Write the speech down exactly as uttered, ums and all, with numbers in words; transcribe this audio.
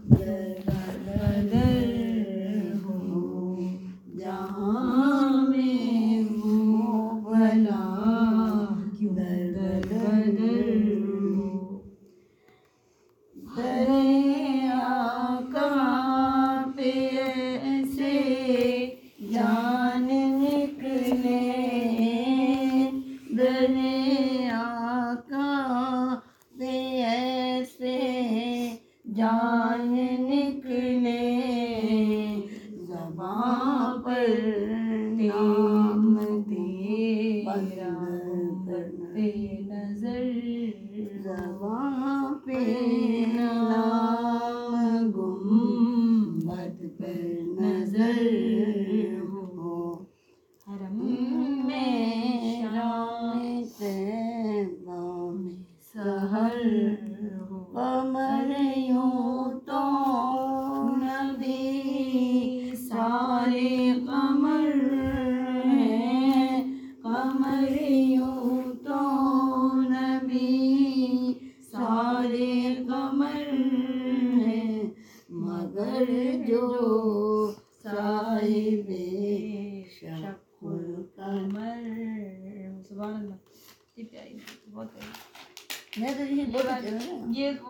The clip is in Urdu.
بدر ہو جہاں میں وہ بھلا کیوں در بدر ہو. درے آقا پہ ایسے جان نکلے، درے آقا پہ ایسے جان نکلے، زباں پر نام تیرا پڑھتے نظر، زباں پہ نام گنبد پر نظر ہو. حرم میں شام طیبہ میں سحر ہو، قمر یوں تو نبی سارے قمر ہیں، قمر یوں تو نبی سارے قمر ہیں، مگر جو صاحب شق القمر. سبحان اللہ. یہ پیاری بہت پیاری. میں تو یہ